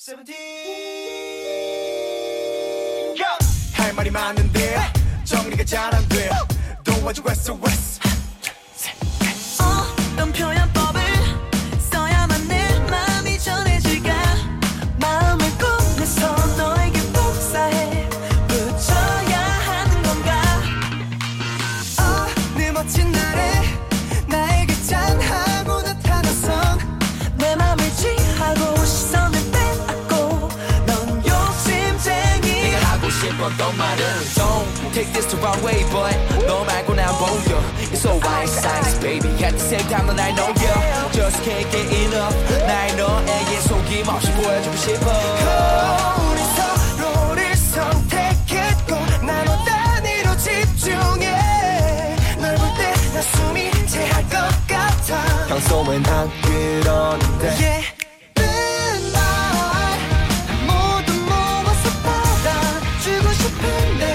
할 말이 많은데 정리가 잘 안 돼. 도와줘 SOS. 어떤 표현법을 써야만 내 마음이 전해질까. 마음을 꺼내서 너에게 복사해 붙여야 하는 건가. 어느 멋진 날에 나에게 짠하고 나타나선 내 맘을 취하고 시선을 빼앗고 넌 욕심쟁이. 내가 하고 싶었던 말은 Don't take this the wrong way but 너 말고 난 보여. It's so white size baby at the same time 넌 I know you just can't get enough. 날 너에게 속임없이 보여주고 싶어. 우리 서로를 선택했고 나눠 단위로 집중해. 널 볼 때 나 숨이 채할 것 같아. 평소엔 안 그러는데 yeah. 모두 모아서 받아주고 싶은데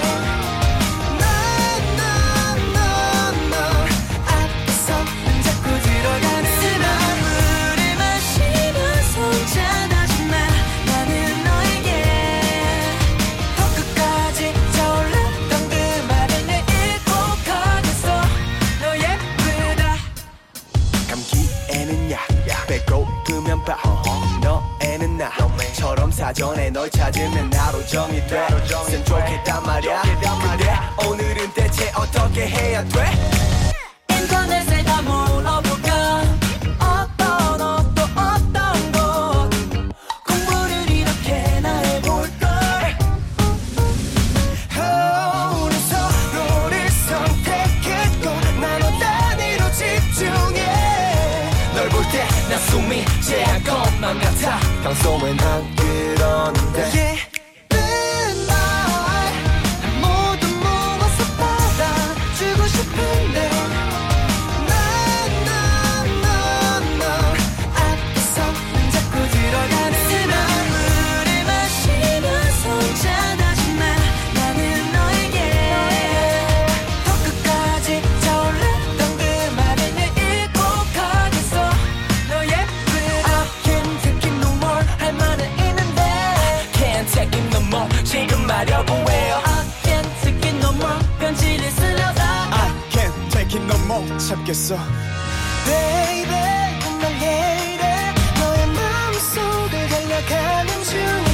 앞에서는 자꾸 들어가는 물을 마시면서 찾아준 나. 나는 너에게 더 끝까지 차올랐던 그 말을 내일 꼭 하겠어. 너 예쁘다. 감기에는 약 배고프면 밥 너에는 나처럼 사전에 널 찾으면 하루 종일 돼. 쌤 좋겠단 말이야. 근데 오늘은 대체 어떻게 해야 돼? 인터넷에 다 물어볼까. 어떤 옷도 어떤 곳 공부를 이렇게나 해볼걸. 우리 서로를 선택했고 나눠 단위로 집중해. 널 볼 때 나 숨이 채할 것만 같아. 평소엔 안 그러는데 yeah. 모두 모아서 받아주고 싶은데 앞에서는 자꾸 들어가는 물을 마시면서 찾아준 나. 나는 너에게 더 끝까지 차올랐던 그 말을 내일 꼭 하겠어. 너 예쁘다. I can't take it no more. 할 말은 있는데 Can't take it no more 지금 말려고 해요. I can't take it no more. 편지를 쓰려다 I can't take it no more. 참겠어 Baby 난 왜 이래. 너의 마음속을 달려가는 중